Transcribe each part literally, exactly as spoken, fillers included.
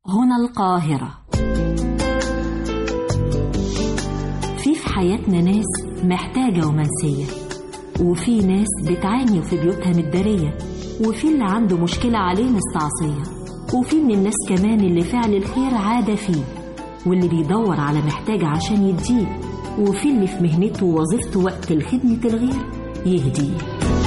هنا القاهرة. في في حياتنا ناس محتاجة ومنسية، وفي ناس بتعاني في بيوتها متدارية، وفي اللي عنده مشكلة عليه مستعصية، وفي من الناس كمان اللي فعل الخير عادة فيه، واللي بيدور على محتاج عشان يديه، وفي اللي في مهنته ووظيفته وقت الخدمة الغير يهديه.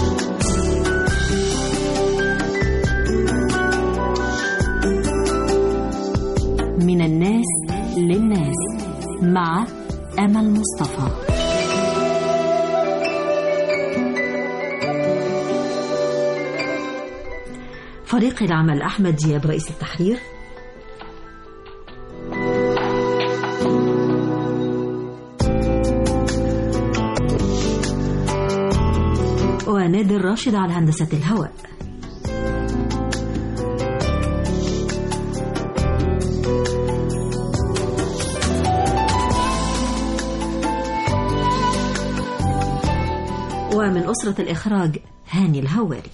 من الناس للناس مع أمل مصطفى. فريق العمل أحمد دياب رئيس التحرير، ونادر راشد على هندسة الهواء. ومن أسرة الإخراج هاني الهواري.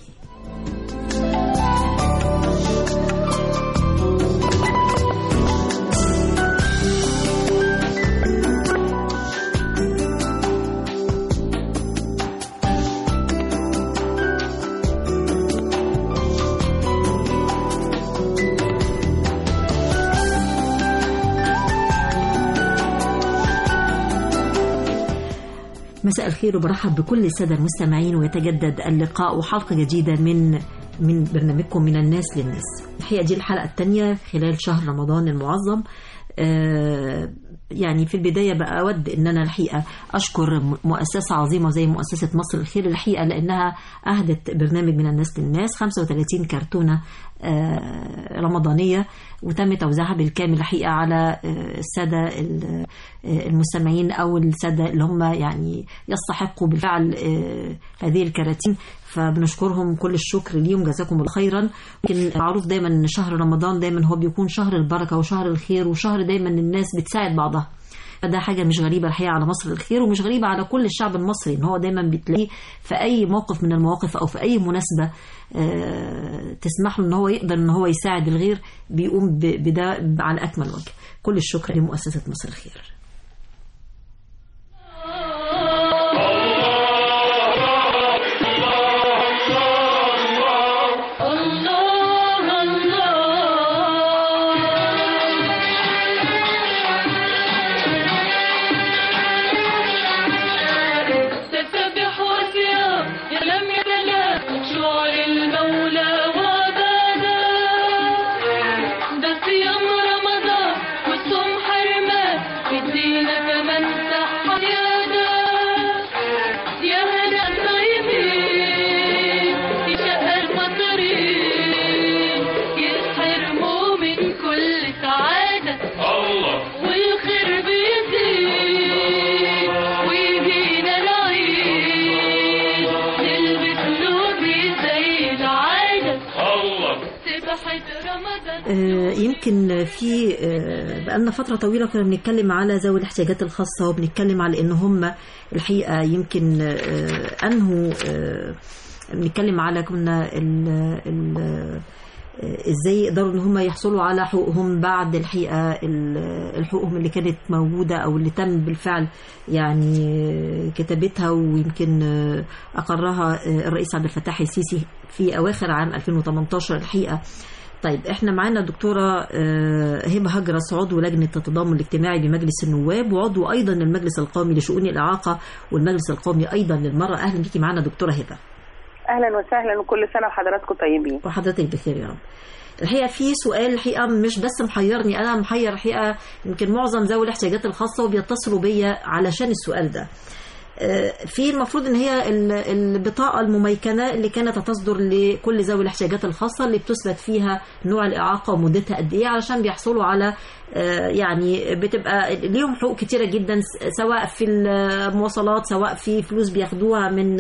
مساء الخير وبرحب بكل السادة المستمعين، ويتجدد اللقاء وحلقة جديدة من من برنامجكم من الناس للناس. الحقيقة دي الحلقة الثانية خلال شهر رمضان المعظم. آه يعني في البداية بقى أود أن أنا الحقيقة أشكر مؤسسة عظيمة زي مؤسسة مصر الخير الحقيقة، لأنها أهدت برنامج من الناس للناس خمسة وثلاثين كرتونة آه رمضانية، وتم توزيعها بالكامل الحقيقة على آه السادة المستمعين أو السادة اللي هم يعني يستحقوا بالفعل آه هذه الكراتين. فبنشكرهم كل الشكر ليهم، جزاكم الله خيرا. لكن معروف دايما ان شهر رمضان دايما هو بيكون شهر البركة وشهر الخير، وشهر دايما الناس بتساعد بعضها. فده حاجة مش غريبة الحقيقة على مصر الخير، ومش غريبة على كل الشعب المصري، ان هو دايما بتلاقيه في اي موقف من المواقف او في اي مناسبة تسمح له ان هو يقدر ان هو يساعد الغير بيقوم بده على اكمل وجه. كل الشكر لمؤسسة مصر الخير. يمكن في بقالنا فترة طويلة كنا بنتكلم على ذوي الاحتياجات الخاصة، وبنتكلم على ان هم الحقيقة يمكن انهوا، بنتكلم على كنا ال ال ازاي يقدروا ان هم يحصلوا على حقوقهم بعد الحقيقة الحقوقهم اللي كانت موجودة او اللي تم بالفعل يعني كتابتها، ويمكن اقرها الرئيس عبد الفتاح السيسي في اواخر عام ألفين وثمانية عشر الحقيقة. طيب احنا معانا الدكتورة هبة هجرس، عضو لجنة التضامن الاجتماعي بمجلس النواب، وعضو ايضا المجلس القومي لشؤون الاعاقة والمجلس القومي ايضا للمرأة. اهلا بيكي معانا دكتورة هبة. اهلا وسهلا، وكل سنة وحضراتكم طيبين. وحضرتك بخير يا رب. الحقيقة في سؤال الحقيقة مش بس محيرني، انا محير الحقيقة يمكن معظم ذوي الاحتياجات الخاصة، وبيتصلوا بيا علشان السؤال ده. في المفروض ان هي البطاقة المميكنة اللي كانت تصدر لكل ذوي الاحتياجات الخاصة، اللي بتثبت فيها نوع الإعاقة ومدتها قد ايه، علشان بيحصلوا على يعني بتبقى ليهم حقوق كتيرة جدا، سواء في المواصلات، سواء في فلوس بياخدوها من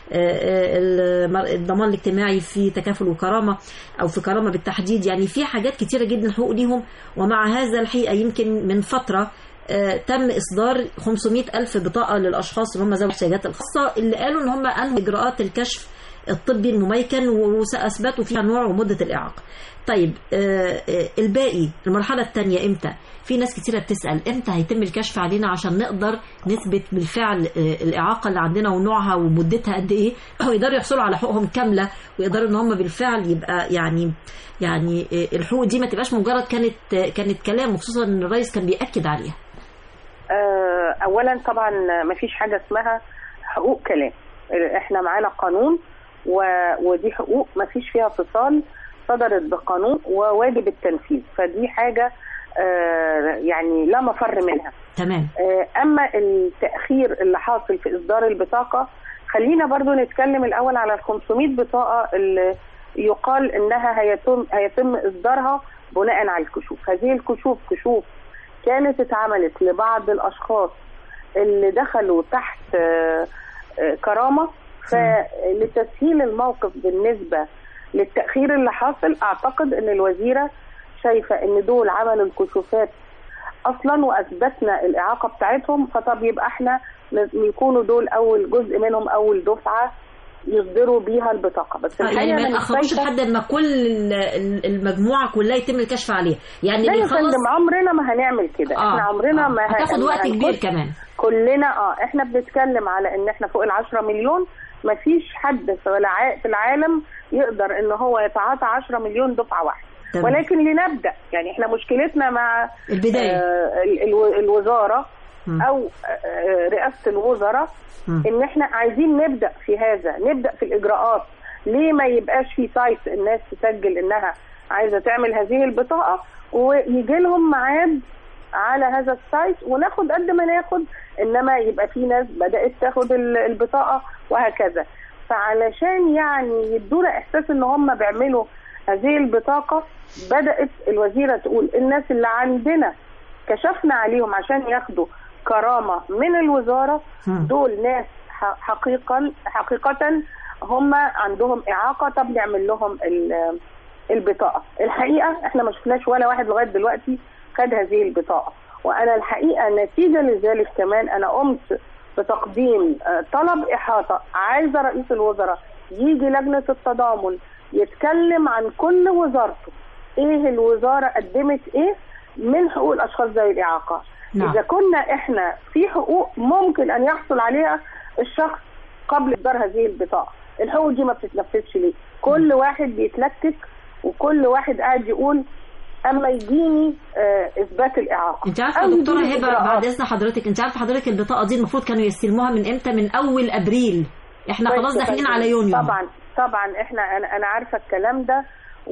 الضمان الاجتماعي في تكافل وكرامة، او في كرامة بالتحديد. يعني في حاجات كتيرة جدا حقوق ليهم. ومع هذا الحقيقة يمكن من فترة تم إصدار خمسمائة ألف بطاقة للأشخاص اللي هم ذوي الاحتياجات الخاصة، اللي قالوا إن هم أنهوا إجراءات الكشف الطبي المميكن وساثبتوا فيها نوع ومده الاعاقه. طيب الباقي المرحله الثانيه امتى؟ في ناس كتيره بتسال امتى هيتم الكشف علينا عشان نقدر نثبت بالفعل الاعاقه اللي عندنا ونوعها ومدتها قد ايه، ويقدروا يحصلوا على حقوقهم كامله، ويقدروا ان هم بالفعل يبقى يعني يعني الحقوق دي ما تبقاش مجرد كانت كانت كلام، وخصوصا ان الرئيس كان بيأكد عليها. اولا طبعا ما فيش حاجه اسمها حقوق كلام، احنا معانا قانون ودي حقوق ما فيش فيها فصال، صدرت بقانون وواجب التنفيذ، فدي حاجه يعني لا مفر منها. تمام. اما التاخير اللي حاصل في اصدار البطاقه، خلينا برضو نتكلم الاول على ال خمسمائة بطاقه اللي يقال انها هيتم هيتم اصدارها بناء على الكشوف. هذه الكشوف كشوف كانت اتعملت لبعض الاشخاص اللي دخلوا تحت كرامه، فلتسهيل الموقف بالنسبه للتاخير اللي حاصل، اعتقد ان الوزيره شايفه ان دول عملوا الكشوفات اصلا واثبتنا الاعاقه بتاعتهم، فطب يبقى احنا يكونوا دول اول جزء منهم اول دفعه يصدروا بيها البطاقه. بس يعني ما تاخروش لحد ما كل المجموعه كلها يتم الكشف عليها، يعني لا يا فندم عمرنا ما هنعمل كده. آه. احنا عمرنا آه. ما هتاخد وقت كبير كمان. كلنا اه احنا بنتكلم على ان احنا فوق العشرة مليون، ما فيش حد في العالم يقدر ان هو يتعاطى عشرة مليون دفعه واحده. تمام. ولكن لنبدا، يعني احنا مشكلتنا مع البدايه آه الوزاره م. او آه رئاسه الوزراء م. ان احنا عايزين نبدا في هذا، نبدا في الاجراءات. ليه ما يبقاش في سايت الناس تسجل انها عايزه تعمل هذه البطاقه ويجي لهم ميعاد على هذا السايت وناخد قد ما ناخد، انما يبقى في ناس بدات تاخد البطاقه وهكذا. فعلشان يعني يدونا احساس ان هم بيعملوا هذه البطاقه، بدات الوزيره تقول الناس اللي عندنا كشفنا عليهم عشان ياخدوا كرامه من الوزاره، دول ناس حقيقه حقيقه هم عندهم اعاقه، طب نعمل لهم البطاقه. الحقيقه احنا ما شفناش ولا واحد لغايه دلوقتي خد هذه البطاقه، وانا الحقيقه نتيجه لذلك كمان انا قمت بتقديم طلب احاطه، عايزه رئيس الوزراء يجي لجنه التضامن يتكلم عن كل وزارته، ايه الوزاره قدمت ايه من حقوق الاشخاص ذوي الاعاقه. نعم. اذا كنا احنا في حقوق ممكن ان يحصل عليها الشخص قبل اصدار هذه البطاقه، الحقوق دي ما بتتنفذش ليه؟ كل واحد بيتلكك وكل واحد قاعد يقول اما يجيني آه اثبات الاعاقه. انت عارفه يا دكتوره هبه بعد اذن حضرتك، انت عارفه حضرتك البطاقه دي المفروض كانوا يستلموها من امتى؟ من اول ابريل، احنا خلاص داخلين على يونيو. طبعا طبعا احنا انا انا عارفه الكلام ده،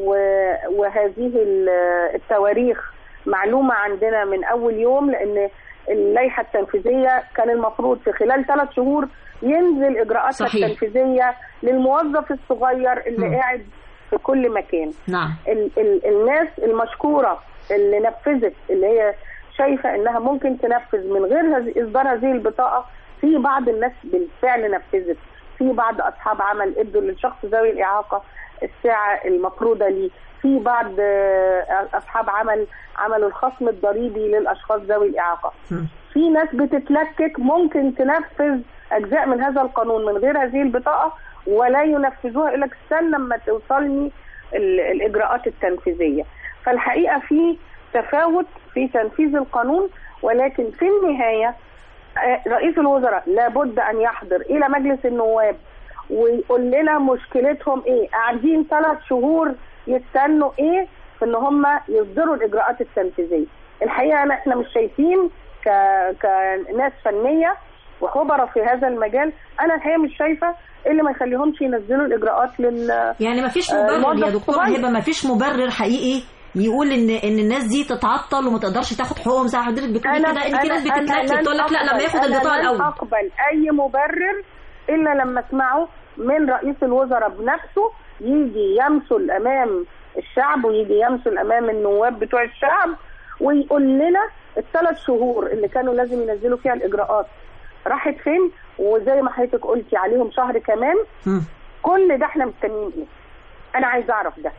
وهذه التواريخ معلومه عندنا من اول يوم، لان اللائحه التنفيذيه كان المفروض في خلال ثلاث شهور ينزل اجراءاتها التنفيذيه للموظف الصغير اللي م. قاعد في كل مكان. نعم. ال ال الناس المشكوره اللي نفذت، اللي هي شايفه انها ممكن تنفذ من غير اصدار هذه البطاقه، في بعض الناس بالفعل نفذت، في بعض اصحاب عمل ادوا للشخص ذوي الاعاقه الساعه المفروضه ليه، في بعض اصحاب عمل عملوا الخصم الضريبي للاشخاص ذوي الاعاقه. م. في ناس بتتلكك ممكن تنفذ اجزاء من هذا القانون من غير هذه البطاقه ولا ينفذوها الا استنى لما توصلني الاجراءات التنفيذيه. فالحقيقه في تفاوت في تنفيذ القانون، ولكن في النهايه رئيس الوزراء لابد ان يحضر الى مجلس النواب ويقول لنا مشكلتهم ايه، قاعدين ثلاث شهور يستنوا ايه في ان هم يصدروا الاجراءات التنفيذيه. الحقيقه أنا احنا مش شايفين ك... كناس فنيه وخبراء في هذا المجال، انا الحقيقه مش شايفه اللي ما يخليهمش ينزلوا الاجراءات لل يعني ما فيش مبرر يا دكتوره هبه، ما فيش مبرر حقيقي يقول ان ان الناس دي تتعطل وما تقدرش تاخد حقوقهم زي حضرتك بتقولي كده. انت ناس بتتلكك تقول لك لا لما ياخد البطاقه الاول. انا اقبل اي مبرر الا لما اسمعه من رئيس الوزراء بنفسه، يجي يمثل امام الشعب ويجي يمثل امام النواب بتوع الشعب ويقول لنا الثلاث شهور اللي كانوا لازم ينزلوا فيها الاجراءات راحت فين، وزي ما حضرتك قلتي عليهم شهر كمان. م. كل ده احنا مستنيين ايه؟ انا عايزه اعرف ده.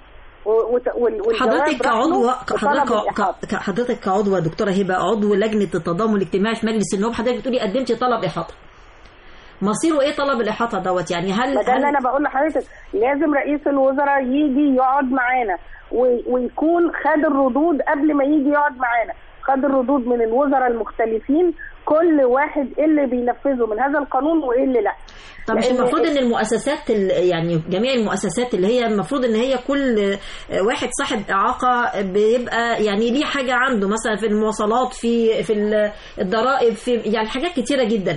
حضرتك كعضو حضرتك حضرتك كعضوه دكتوره هبه عضو لجنه التضامن الاجتماعي في مجلس النواب، حضرتك بتقولي قدمتي طلب احاطه مصيره ايه طلب الاحاطه دوت؟ يعني هل ده اللي انا بقول لحضرتك، لازم رئيس الوزراء يجي يقعد معانا ويكون خد الردود قبل ما يجي يقعد معانا، خد الردود من الوزراء المختلفين، كل واحد ايه اللي بينفذه من هذا القانون وايه اللي لا. طب مش المفروض ان المؤسسات يعني جميع المؤسسات اللي هي المفروض ان هي كل واحد صاحب اعاقه بيبقى يعني ليه حاجه عنده، مثلا في المواصلات، في في الضرائب، في يعني حاجات كتيره جدا.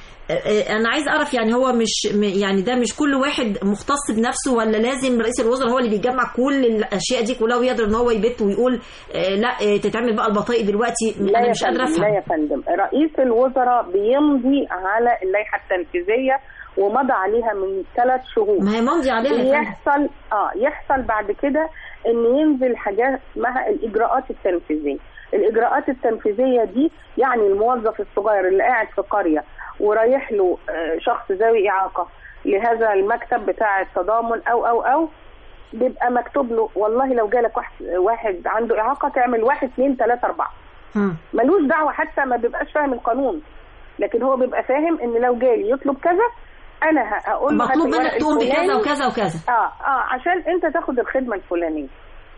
انا عايز اعرف يعني هو مش يعني ده مش كل واحد مختص بنفسه، ولا لازم رئيس الوزراء هو اللي بيجمع كل الاشياء دي كلها ويقدر ان هو يبت ويقول لا تتعمل بقى البطايق دلوقتي؟ انا مش قادره افهم. لا يا فندم، رئيس الوزراء بيمضي على اللائحه التنفيذيه ومضى عليها من ثلاث شهور. ما هي ممضي عليها. يحصل اه يحصل بعد كده ان ينزل حاجات اسمها الاجراءات التنفيذيه. الاجراءات التنفيذيه دي يعني الموظف الصغير اللي قاعد في قريه ورايح له شخص ذوي إعاقة لهذا المكتب بتاع التضامن أو أو أو بيبقى مكتوب له والله لو جالك واحد, واحد عنده إعاقة تعمل واحد اثنين ثلاثة أربعة. ملوش دعوة، حتى ما بيبقاش فاهم القانون، لكن هو بيبقى فاهم إن لو جالي يطلب كذا أنا هقول له مطلوب منك تقوم بكذا وكذا وكذا. آه آه عشان أنت تاخد الخدمة الفلانية.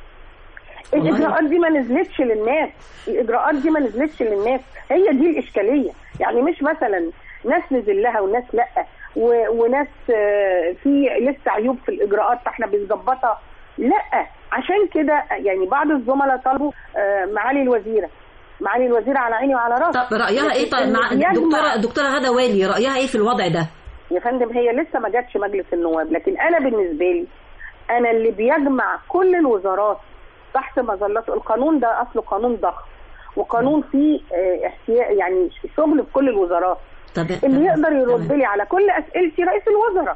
الإجراءات دي ما نزلتش للناس، الإجراءات دي ما نزلتش للناس، هي دي الإشكالية. يعني مش مثلا ناس نزل لها وناس لا، وناس في لسه عيوب في الاجراءات فاحنا بنظبطها، لا. عشان كده يعني بعض الزملاء طلبوا معالي الوزيره معالي الوزيره على عيني وعلى راسي. طب رايها ايه؟ طيب مع الدكتوره الدكتوره غاده والي رايها ايه في الوضع ده؟ يا فندم هي لسه ما جاتش مجلس النواب، لكن انا بالنسبه لي انا اللي بيجمع كل الوزارات تحت مظله القانون ده. اصله قانون ضخم وقانون فيه احتياج يعني شغل في كل الوزارات. اللي يقدر يرد لي على كل اسئلتي رئيس الوزراء،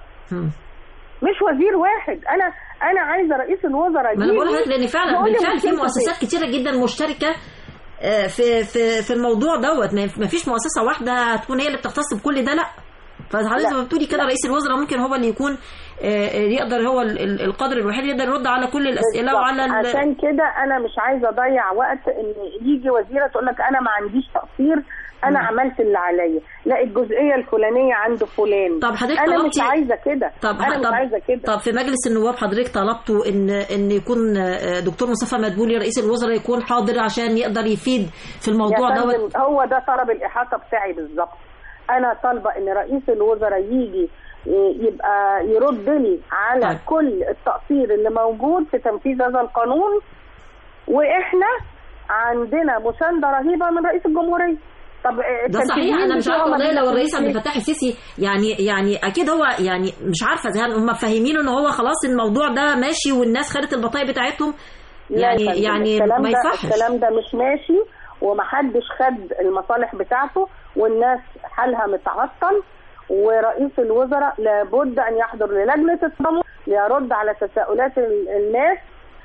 مش وزير واحد. انا انا عايزه رئيس الوزراء. ما انا بقول لحضرتك لان فعلا بالفعل في مؤسسات كتيره جدا مشتركه في في في الموضوع دوت، ما فيش مؤسسه واحده هتكون هي اللي بتختص بكل ده، لا. فحضرتك زي ما بتقولي كده رئيس الوزراء ممكن هو اللي يكون يقدر، هو القادر الوحيد يقدر يرد على كل الاسئله وعلى ال... عشان كده انا مش عايزه اضيع وقت ان يجي وزيره تقول لك انا ما عنديش تقصير، انا م. عملت اللي عليا، لا الجزئيه الفلانيه عند فلان. طب حضرتك انا طلبتي... مش عايزه كده. طب انا طب... مش عايزه كده. طب في مجلس النواب حضرتك طلبتوا ان ان يكون دكتور مصطفى مدبولي رئيس الوزراء يكون حاضر عشان يقدر يفيد في الموضوع دوت؟ هو ده طلب الاحاطه بتاعي بالظبط. انا طالبه ان رئيس الوزراء يجي يبقى يرد لي على طيب. كل التقصير اللي موجود في تنفيذ هذا القانون، واحنا عندنا مسانده رهيبه من رئيس الجمهوريه. طب ده صحيح. انا مش عارفه والله لو الرئيس عبد الفتاح السيسي يعني يعني اكيد هو يعني مش عارفه اذا هم فاهمينه ان هو خلاص الموضوع ده ماشي والناس خدت البطايق بتاعتهم، يعني يعني ما يصحش. الكلام ده مش ماشي ومحدش خد المصالح بتاعته والناس حالها متعطل، ورئيس الوزراء لابد ان يحضر للجنه التضامن ليرد على تساؤلات الناس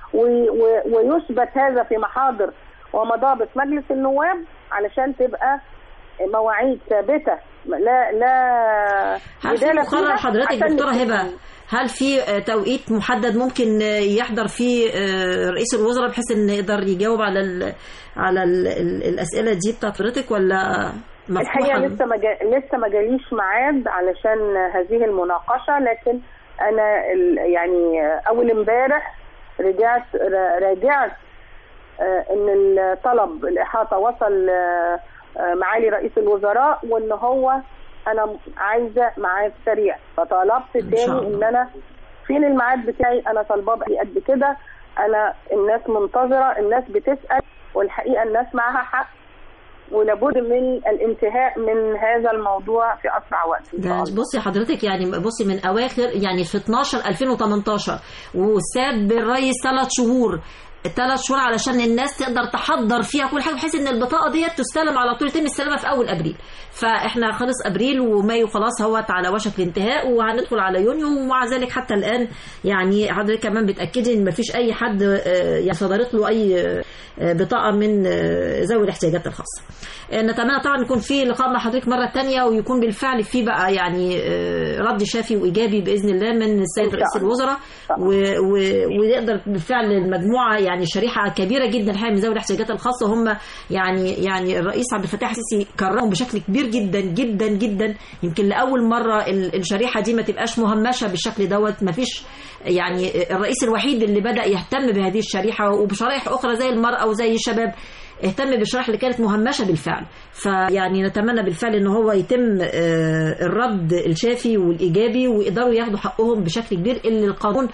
ويثبت هذا في محاضر ومضابط مجلس النواب علشان تبقى مواعيد ثابته. لا لا هل في مقرر حضرتك دكتوره هبه، هل في توقيت محدد ممكن يحضر فيه رئيس الوزراء بحيث ان يقدر يجاوب على ال على ال الاسئله دي بتاعت حضرتك، ولا الحقيقه لسه ما لسه ما جاليش ميعاد علشان هذه المناقشه؟ لكن انا يعني اول امبارح رجعت راجعت ان الطلب الاحاطه وصل معالي رئيس الوزراء وان هو انا عايزه ميعاد سريع، فطلبت تاني ان انا فين الميعاد بتاعي، انا طالباه قد كده، انا الناس منتظره، الناس بتسال، والحقيقه الناس معاها حق ولابد من الانتهاء من هذا الموضوع في اسرع وقت. بصي حضرتك يعني بصي من اواخر يعني في اتناشر ألفين وتمنتاشر وساب الرئيس ثلاث شهور ثلاث شهور علشان الناس تقدر تحضر فيها كل حاجه بحيث ان البطاقه ديت تستلم على طول، يتم استلامها في اول ابريل. فاحنا خلص ابريل ومايو خلاص هوت على وشك الانتهاء وهندخل على يونيو، ومع ذلك حتى الان يعني حضرتك كمان بتاكدي ان مفيش اي حد يعني صدرت له اي بطاقه من ذوي الاحتياجات الخاصه. نتمنى طبعا يكون في لقاء مع حضرتك مره ثانيه ويكون بالفعل في بقى يعني رد شافي وايجابي باذن الله من السيد رئيس الوزراء، ويقدر بالفعل المجموعه يعني شريحه كبيره جدا الحقيقه من ذوي الاحتياجات الخاصه، هم يعني يعني الرئيس عبد الفتاح السيسي كرمهم بشكل كبير جدا جدا جدا. يمكن لاول مره الشريحه دي ما تبقاش مهمشه بالشكل دوت. ما فيش يعني الرئيس الوحيد اللي بدا يهتم بهذه الشريحه، وبشرائح اخرى زي المراه وزي الشباب اهتم بالشرائح اللي كانت مهمشه بالفعل. فيعني نتمنى بالفعل ان هو يتم الرد الشافي والايجابي ويقدروا ياخدوا حقهم بشكل كبير اللي القانون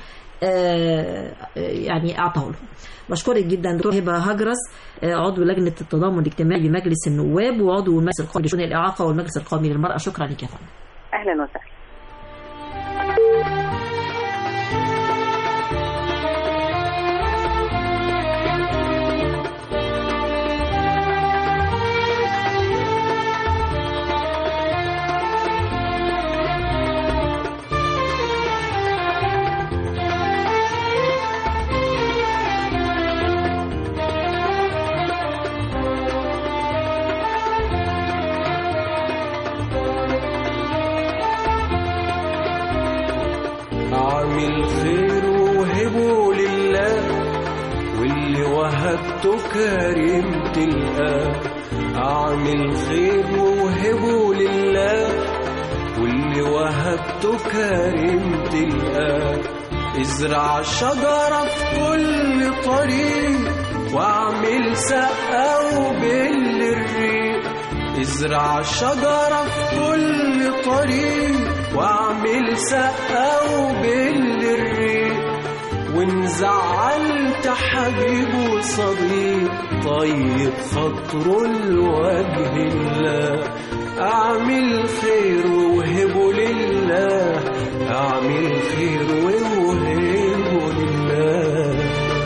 يعني اعطاه لهم. بشكرك جدا دكتور هبه هجرس، عضو لجنه التضامن الاجتماعي بمجلس النواب وعضو المجلس القومي لشؤون الاعاقه والمجلس القومي للمراه. شكرا لك يا فندم. اهلا وسهلا. أعمل خير وهبه لله واللي وهبته كريم تلقاه. أعمل خير وهبه لله واللي وهبته كريم تلقاه. ازرع شجرة في كل طريق واعمل سقة وبل الريق. ازرع شجرة في كل طريق واعمل سقة وبل الريق. وان زعلت حبيب وصديق طيب خاطره لوجه الله. اعمل خير ووهبه لله، اعمل خير ووهبه لله.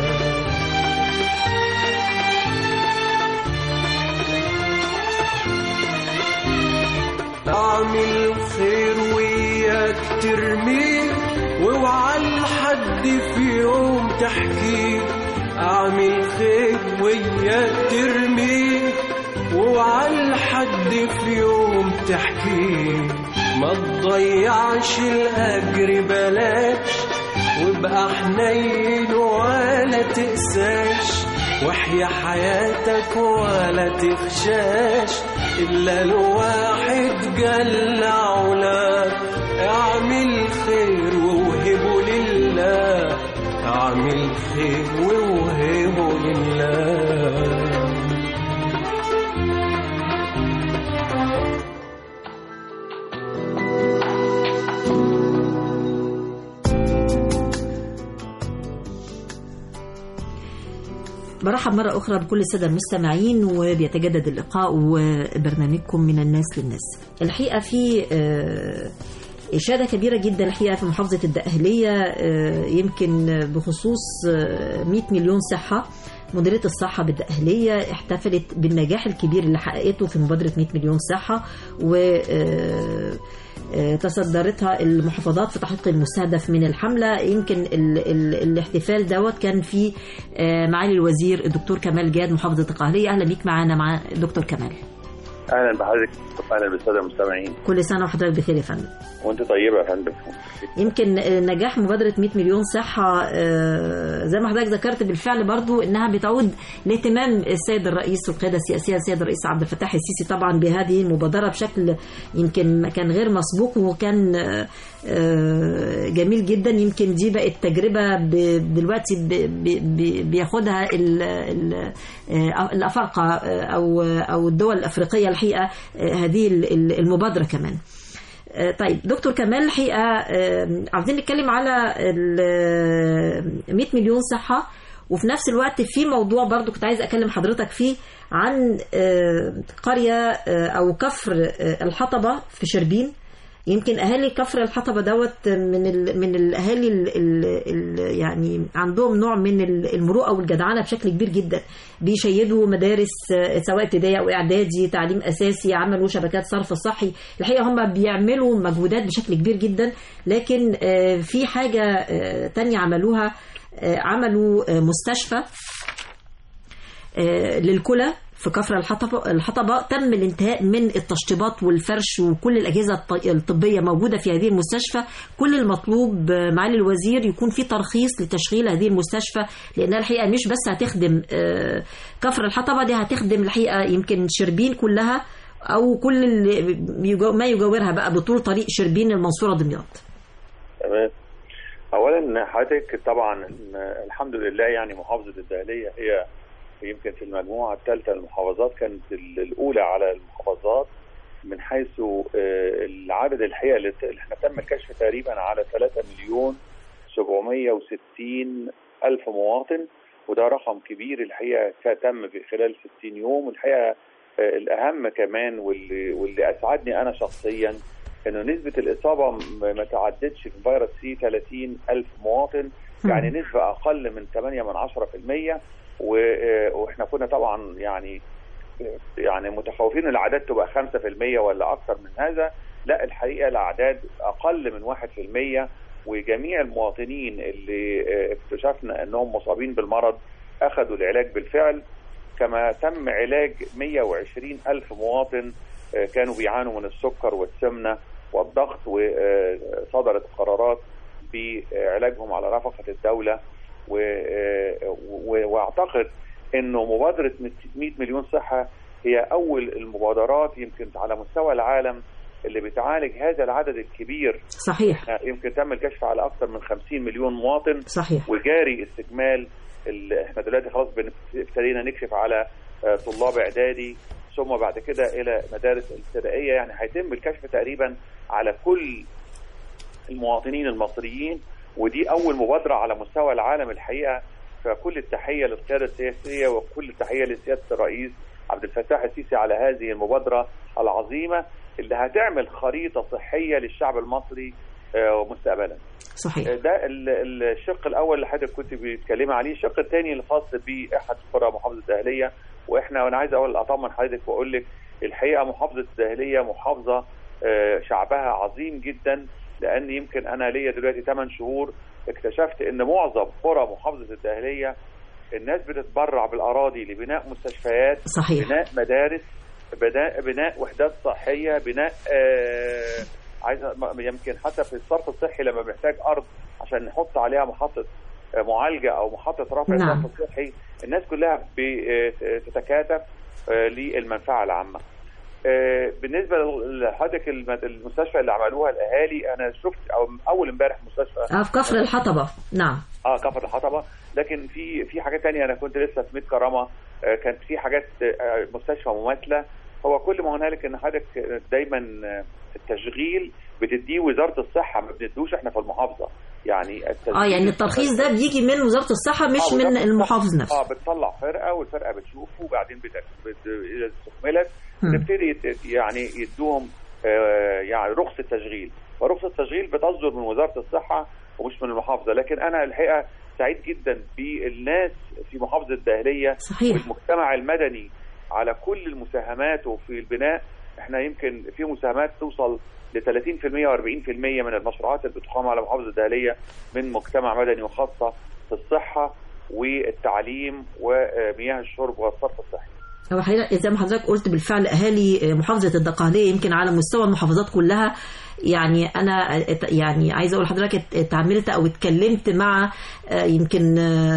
اعمل خير وياك ترميه واوعى لحد في يوم تحكيه. اعمل خير وياك ترميه واوعى لحد في يوم تحكيه. ما تضيعش الاجر بلاش وابقى حنين ولا تقساش. واحيا حياتك ولا تخشاش إلا الواحد جل علاه. اعمل خير ووهبه لله، اعمل خير ووهبه لله. برحب مرة أخرى بكل السادة المستمعين وبيتجدد اللقاء وبرنامجكم من الناس للناس. الحقيقة في إشادة كبيرة جدا الحقيقة في محافظة الدقهلية يمكن بخصوص مئة مليون صحة. مديرية الصحة بالدقهلية احتفلت بالنجاح الكبير اللي حققته في مبادرة مئة مليون صحة، و تصدرتها المحافظات في تحقيق المستهدف من الحملة. يمكن ال ال الاحتفال دوت كان في معالي الوزير الدكتور كمال جاد محافظة الدقهلية. أهلا بيك معنا مع دكتور كمال. اهلا بحضرتك، اهلا بالساده المستمعين. كل سنه وحضرتك بخير يا فندم. وانت طيبه يا فندم. يمكن نجاح مبادره مئة مليون صحه زي ما حضرتك ذكرت بالفعل برضو انها بتعود لاهتمام السيد الرئيس والقياده السياسيه السيد الرئيس عبد الفتاح السيسي طبعا بهذه المبادره بشكل يمكن كان غير مسبوق وكان جميل جدا. يمكن دي بقت تجربه دلوقتي بياخدها الافارقه او او الدول الافريقيه الحقيقه هذه المبادره كمان. طيب دكتور كمال، الحقيقه عاوزين نتكلم على مئة مليون صحه، وفي نفس الوقت في موضوع برضو كنت عايز اكلم حضرتك فيه عن قريه او كفر الحطبه في شربين. يمكن اهالي كفر الحطبه دوت من ال من الاهالي ال ال يعني عندهم نوع من المروءه والجدعنه بشكل كبير جدا. بيشيدوا مدارس سواء ابتدائي او اعدادي، تعليم اساسي، عملوا شبكات صرف صحي. الحقيقه هم بيعملوا مجهودات بشكل كبير جدا، لكن في حاجه تانية عملوها، عملوا مستشفى للكلى في كفر الحطبة الحطبة تم الانتهاء من التشطيبات والفرش وكل الأجهزة الطبية موجودة في هذه المستشفى. كل المطلوب معالي الوزير يكون في ترخيص لتشغيل هذه المستشفى، لأنها الحقيقة مش بس هتخدم كفر الحطبة، دي هتخدم الحقيقة يمكن شربين كلها أو كل ما يجاورها بقى بطول طريق شربين المنصورة دمياط. تمام. أولا حضرتك طبعا الحمد لله يعني محافظة الدقهلية هي يمكن في المجموعة الثالثة للمحافظات، كانت الأولى على المحافظات من حيث العدد الحقيقة اللي احنا تم الكشف تقريبا على ثلاثة مليون سبعمية وستين ألف مواطن، وده رقم كبير الحقيقة تم في خلال ستين يوم. والحقيقة الأهم كمان واللي, واللي أسعدني أنا شخصيا إنه نسبة الإصابة ما تعدتش في فيروس سي ثلاثين ألف مواطن، يعني نسبة أقل من ثمانية من عشرة في المية. واحنا كنا طبعا يعني يعني متخوفين الاعداد تبقى خمسة في المية ولا اكثر من هذا، لا الحقيقه الاعداد اقل من واحد في المية. وجميع المواطنين اللي اكتشفنا انهم مصابين بالمرض اخذوا العلاج بالفعل، كما تم علاج مية وعشرين ألف مواطن كانوا بيعانوا من السكر والسمنه والضغط، وصدرت قرارات بعلاجهم على رفقه الدوله. واعتقد انه مبادره مئة مليون صحه هي اول المبادرات يمكن على مستوى العالم اللي بتعالج هذا العدد الكبير. صحيح. يمكن تم الكشف على اكثر من خمسين مليون مواطن. صحيح. وجاري استكمال. احنا دلوقتي خلاص ابتدينا نكشف على طلاب اعدادي ثم بعد كده الى مدارس ابتدائيه، يعني هيتم الكشف تقريبا على كل المواطنين المصريين، ودي أول مبادرة على مستوى العالم الحقيقة. فكل التحية للقيادة السياسية وكل التحية لسيادة الرئيس عبد الفتاح السيسي على هذه المبادرة العظيمة اللي هتعمل خريطة صحية للشعب المصري مستقبلا. صحيح. ده الشق الأول اللي حضرتك كنت بتتكلمي عليه. الشق الثاني الخاص بأحد قرى محافظة الدقهلية، وإحنا وأنا عايز أقول أطمن حضرتك وأقول لك الحقيقة محافظة الدقهلية محافظة شعبها عظيم جدا، لأن يمكن أنا ليا دلوقتي ثمانية شهور اكتشفت إن معظم قرى محافظة الدقهلية الناس بتتبرع بالأراضي لبناء مستشفيات. صحيح. بناء مدارس، بناء, بناء وحدات صحية، بناء آه عايز يمكن حتى في الصرف الصحي لما بنحتاج أرض عشان نحط عليها محطة معالجة أو محطة رفع نعم. الصرف الصحي، الناس كلها بتتكاتف للمنفعة العامة. بالنسبه لحضرتك المستشفى اللي عملوها الاهالي، انا شفت أو اول امبارح مستشفى اه في كفر الحطبه. نعم. اه كفر الحطبه، لكن في في حاجات ثانيه. انا كنت لسه في ميت كرامه، آه كانت في حاجات آه مستشفى مماثله. هو كل ما هنالك ان حضرتك دايما التشغيل بتديه وزاره الصحه، ما بندوش احنا في المحافظه. يعني اه يعني الترخيص ده بيجي من وزاره الصحه مش آه من المحافظ نفسه. اه بتطلع فرقه والفرقه بتشوفه وبعدين اذا استكملت نبتدي يعني يدوهم آه يعني رخصه تشغيل، ورخصه التشغيل بتصدر من وزاره الصحه ومش من المحافظه. لكن انا الحقيقه سعيد جدا بالناس في محافظه الدقهليه. صحيح. والمجتمع المدني على كل المساهمات في البناء. احنا يمكن في مساهمات توصل ل ثلاثين في المية وأربعين في المية من المشروعات اللي بتقام على محافظه الدقهليه من مجتمع مدني، وخاصه في الصحه والتعليم ومياه الشرب والصرف الصحي. هو حقيقة زي ما حضرتك قلت بالفعل أهالي محافظة الدقهلية يمكن على مستوى المحافظات كلها. يعني أنا يعني عايزة أقول لحضرتك اتعاملت أو اتكلمت مع يمكن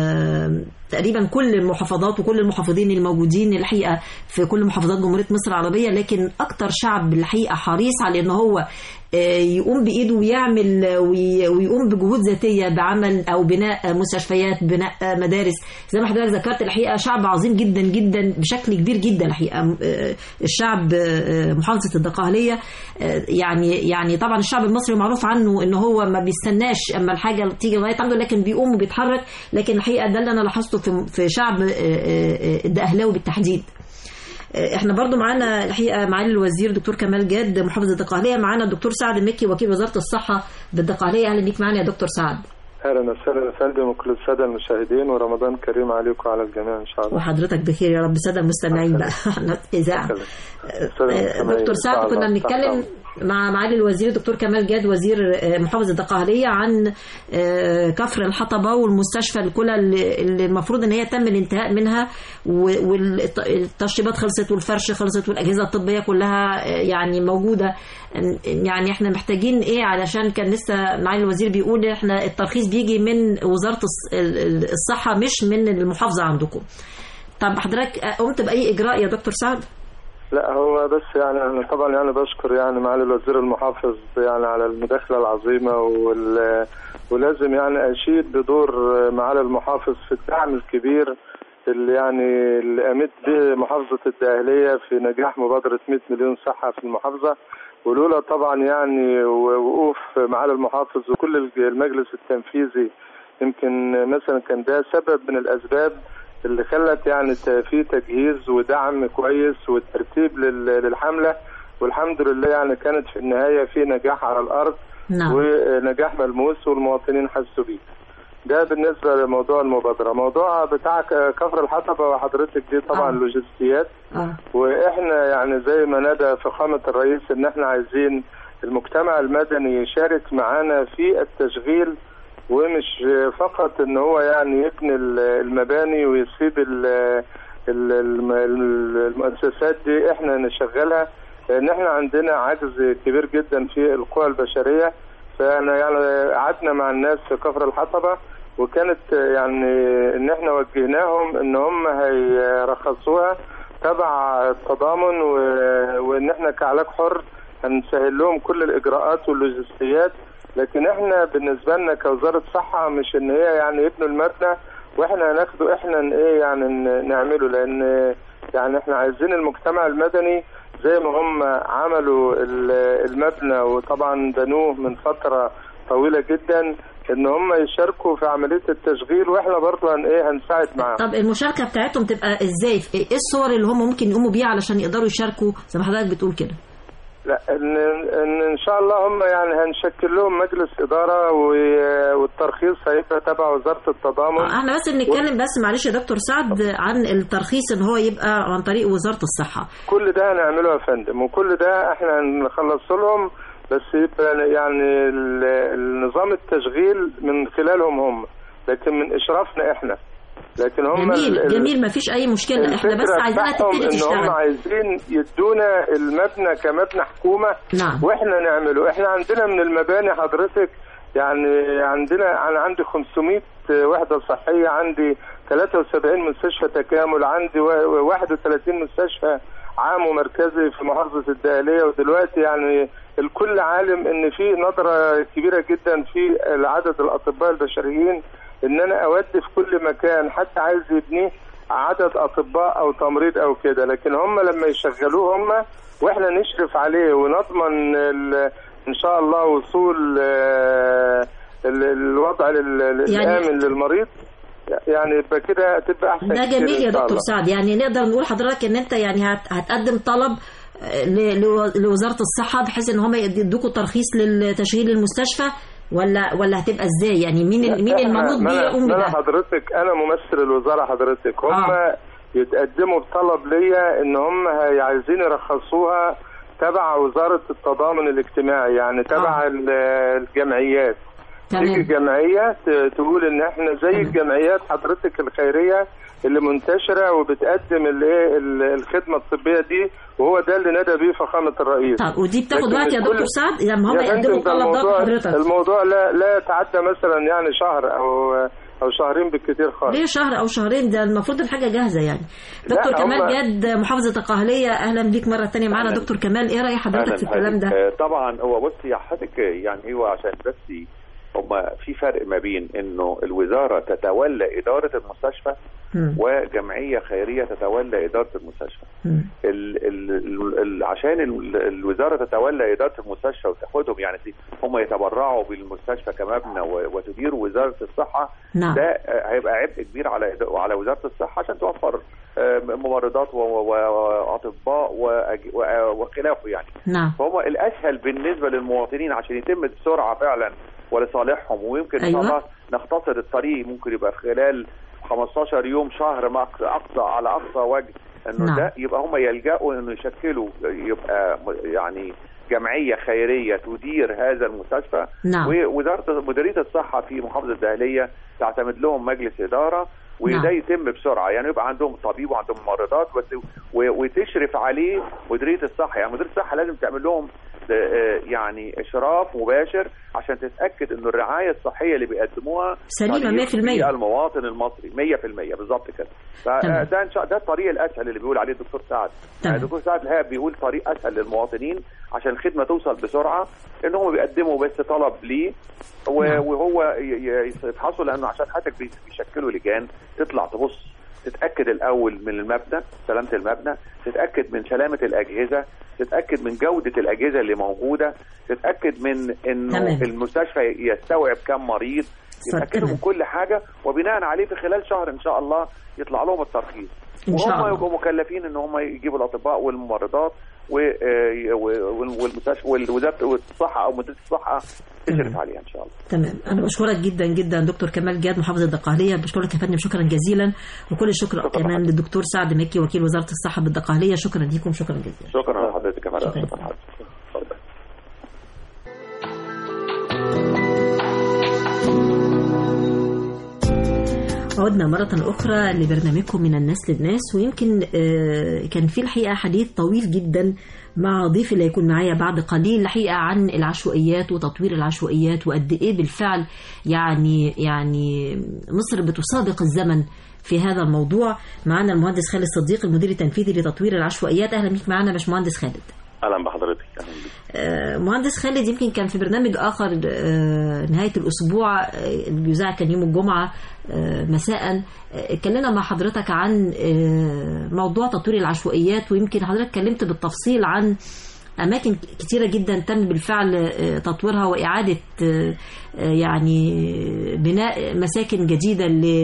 تقريبا كل المحافظات وكل المحافظين الموجودين الحقيقة في كل محافظات جمهورية مصر العربية، لكن أكتر شعب الحقيقة حريص على إن هو يقوم بإيده ويعمل ويقوم بجهود ذاتية بعمل أو بناء مستشفيات، بناء مدارس. زي ما حضرتك ذكرت الحقيقة شعب عظيم جدا جدا بشكل كبير جدا. الحقيقة الشعب محافظة الدقهلية يعني يعني طبعا الشعب المصري معروف عنه إن هو ما بيستناش أما الحاجة تيجي لغاية عنده، لكن بيقوم وبيتحرك. لكن الحقيقة ده اللي أنا لاحظته في في شعب الدقهلاوي بالتحديد. احنا برضو معانا الحقيقه معالي الوزير دكتور كمال جاد محافظ الدقهليه، معانا الدكتور سعد المكي وكيل وزاره الصحه بالدقهليه. اهلا بيك معانا يا دكتور سعد. اهلا وسهلا يا فندم وكل الساده المشاهدين، ورمضان كريم عليكم وعلى الجميع ان شاء الله. وحضرتك بخير يا رب. الساده المستمعين بقى احنا اذاعه. دكتور سعد، كنا بنتكلم مع معالي الوزير دكتور كمال جاد وزير محافظه الدقهليه عن كفر الحطبه والمستشفى الكلى اللي المفروض ان هي تم الانتهاء منها، والتشطيبات خلصت والفرش خلصت والاجهزه الطبيه كلها يعني موجوده. يعني احنا محتاجين ايه؟ علشان كان لسه معالي الوزير بيقول احنا الترخيص بيجي من وزاره الصحه مش من المحافظه عندكم. طب حضرتك قمت باي اجراء يا دكتور سعد؟ لا هو بس يعني انا طبعا يعني بشكر يعني معالي الوزير المحافظ يعني على المداخله العظيمه، وال ولازم يعني اشيد بدور معالي المحافظ في الدعم الكبير اللي يعني اللي قامت به محافظه الدقهليه في نجاح مبادره مئة مليون صحه في المحافظه. ولولا طبعا يعني وقوف معالي المحافظ وكل المجلس التنفيذي يمكن مثلا كان ده سبب من الاسباب اللي خلت يعني في تجهيز ودعم كويس وترتيب للحمله، والحمد لله يعني كانت في النهايه في نجاح على الارض. نعم. ونجاح ملموس والمواطنين حسوا بيه. ده بالنسبه لموضوع المبادره. موضوع بتاع كفر الحطبه وحضرتك دي طبعا آه. لوجستيات آه. واحنا يعني زي ما ندى فخامه الرئيس ان احنا عايزين المجتمع المدني يشارك معانا في التشغيل، ومش فقط ان هو يعني يبني المباني ويسيب المؤسسات دي احنا نشغلها، لان احنا عندنا عجز كبير جدا في القوى البشريه. فانا يعني قعدنا مع الناس في كفر الحطبه وكانت يعني ان احنا وجهناهم ان هم هيرخصوها تبع التضامن، وان احنا كعلاج حر هنسهل لهم كل الاجراءات واللوجستيات. لكن احنا بالنسبه لنا كوزاره صحه مش ان هي يعني يبنوا المبنى واحنا هناخده احنا ايه يعني نعمله، لان يعني احنا عايزين المجتمع المدني زي ما هم عملوا المبنى وطبعا بنوه من فتره طويله جدا ان هم يشاركوا في عمليه التشغيل، واحنا برضه هن ايه هنساعد معاهم. طب المشاركه بتاعتهم تبقى ازاي؟ ايه الصور اللي هم ممكن يقوموا بيها علشان يقدروا يشاركوا زي ما حضرتك بتقول كده؟ لا ان ان ان شاء الله هم يعني هنشكل لهم مجلس اداره والترخيص هيبقى تبع وزاره التضامن. احنا بس بنتكلم و... بس معلش يا دكتور سعد عن الترخيص ان هو يبقى عن طريق وزاره الصحه. كل ده هنعمله يا فندم، وكل ده احنا هنخلص لهم، بس يبقى يعني النظام التشغيل من خلالهم هم، لكن من اشرافنا احنا. لكن هم جميل جميل ما فيش اي مشكله، احنا بس عايزينها تبتدي تشتغل. ان هم عايزين يدونا المبنى كمبنى حكومه. نعم. واحنا نعمله. احنا عندنا من المباني حضرتك يعني عندنا انا عندي خمسمائة وحده صحيه، عندي ثلاثة وسبعين مستشفى تكامل، عندي واحد وثلاثين مستشفى عام ومركزي في محافظه الدقهليه. ودلوقتي يعني الكل عالم ان في نظره كبيره جدا في عدد الاطباء البشريين، ان انا اودي في كل مكان حتى عايز يبنيه عدد اطباء او تمريض او كده، لكن هم لما يشغلوه هم واحنا نشرف عليه ونضمن ان شاء الله وصول الوضع الامن يعني للمريض، يعني يبقى كده تبقى احسن. ده جميل يا دكتور سعد. يعني نقدر نقول حضرتك ان انت يعني هتقدم طلب لوزاره الصحه بحيث ان هم يدوكوا ترخيص لتشغيل المستشفى، ولا ولا هتبقى ازاي؟ يعني مين مين المنوط بيه يقوم بده؟ انا حضرتك انا ممثل الوزاره حضرتك، هم آه. يتقدموا بطلب ليا ان هم عايزين يرخصوها تبع وزاره التضامن الاجتماعي، يعني تبع آه. الجمعيات. تيجي جمعيه تقول ان احنا زي تمام. الجمعيات حضرتك الخيريه اللي منتشره وبتقدم الايه الخدمه الطبيه دي، وهو ده اللي ندى بيه فخامه الرئيس. طب ودي بتاخد وقت يا دكتور سعد لما هم يقدموا طلب ده حضرتك؟ الموضوع لا لا يتعدى مثلا يعني شهر او او شهرين بالكثير خالص. ليه شهر او شهرين؟ ده المفروض الحاجه جاهزه يعني. دكتور كمال جاد محافظه الدقهليه، اهلا بيك مره ثانيه معانا. دكتور كمال ايه راي حضرتك في الكلام ده؟ طبعا هو بصي يا حضرتك يعني هو عشان بس هما في فرق ما بين انه الوزاره تتولى اداره المستشفى م. وجمعيه خيريه تتولى اداره المستشفى. ال ال ال عشان ال الوزاره تتولى اداره المستشفى وتاخدهم يعني هم يتبرعوا بالمستشفى كمبنى وتدير وزاره الصحه. نعم. ده هيبقى عبء كبير على على وزاره الصحه عشان توفر ممرضات واطباء وخلافه يعني. نعم. فهو الاسهل بالنسبه للمواطنين عشان يتم بسرعه فعلا ولصالحهم، ويمكن أيوة. ان شاء الله نختصر الطريق، ممكن يبقى في خلال خمستاشر يوم شهر ما اقصى على اقصى وجه، انه نعم. ده يبقى هم يلجأوا انه يشكلوا يبقى يعني جمعيه خيريه تدير هذا المستشفى. نعم. ووزاره مديريه الصحه في محافظه الدقهليه تعتمد لهم مجلس اداره، وده نعم. يتم بسرعه، يعني يبقى عندهم طبيب وعندهم ممرضات وتشرف عليه مديريه الصحه. يعني مديريه الصحه لازم تعمل لهم يعني اشراف مباشر عشان تتاكد انه الرعايه الصحيه اللي بيقدموها سليمه مية في المية المواطن المصري مية في المية بالظبط كده. فده ان شاء ده الطريق الاسهل اللي بيقول عليه الدكتور سعد. يعني الدكتور سعد الحقيقه بيقول طريق اسهل للمواطنين عشان الخدمه توصل بسرعه، ان هم بيقدموا بس طلب ليه وهو يفحصوا، لانه عشان حضرتك بيشكلوا لجان تطلع تبص تتاكد الاول من المبنى، سلامه المبنى، تتاكد من سلامه الاجهزه، تتاكد من جوده الاجهزه اللي موجوده، تتاكد من انه تمام. المستشفى يستوعب كم مريض، يتاكدوا من كل حاجه، وبناء عليه في خلال شهر ان شاء الله يطلع لهم الترخيص، وهم يبقوا مكلفين ان هم يجيبوا الاطباء والممرضات والمستشفى ووزاره الصحه او مديريه الصحه تشرف عليها ان شاء الله. تمام، انا بشكرك جدا جدا دكتور كمال جاد محافظ الدقهليه، بشكرك يا فندم شكرا جزيلا، وكل الشكر كمان للدكتور سعد مكي وكيل وزاره الصحه بالدقهليه. شكرا ليكم، شكرا جزيلا. شكرا لحضرتك يا فندم. شكرا. عدنا مرة أخرى لبرنامجكم من الناس للناس، ويمكن كان في الحقيقة حديث طويل جدا مع ضيف اللي هيكون معايا بعد قليل الحقيقة عن العشوائيات وتطوير العشوائيات، وقد إيه بالفعل يعني يعني مصر بتسابق الزمن في هذا الموضوع. معنا المهندس خالد صديق المدير التنفيذي لتطوير العشوائيات. أهلا بيك معنا باشمهندس خالد. اهلا بحضرتك. اهلا بك. مهندس خالد، يمكن كان في برنامج اخر نهايه الاسبوع اللي بيذاع كان يوم الجمعه مساء، اتكلمنا مع حضرتك عن موضوع تطوير العشوائيات، ويمكن حضرتك اتكلمت بالتفصيل عن أماكن كتيرة جدا تم بالفعل تطويرها وإعادة يعني بناء مساكن جديدة